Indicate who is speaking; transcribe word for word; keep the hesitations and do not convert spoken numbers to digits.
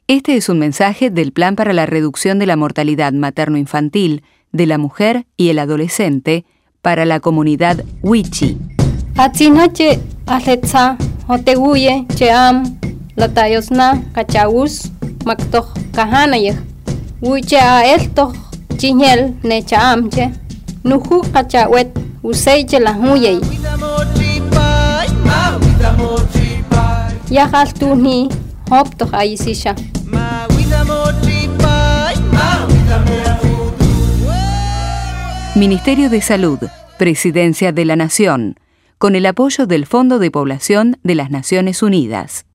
Speaker 1: Este es un mensaje del Plan para la Reducción de la Mortalidad Materno-Infantil de la Mujer y el Adolescente para la comunidad Wichi.
Speaker 2: Atzinache aletza oteguye cheam latayosna kachawus maktoh kahanayeh wiche a eltoh chiñel ne chaamche nuhu kachawet useiche la huyey yahaltuni hoptoh ayisisha.
Speaker 1: Ministerio de Salud, Presidencia de la Nación, con el apoyo del Fondo de Población de las Naciones Unidas.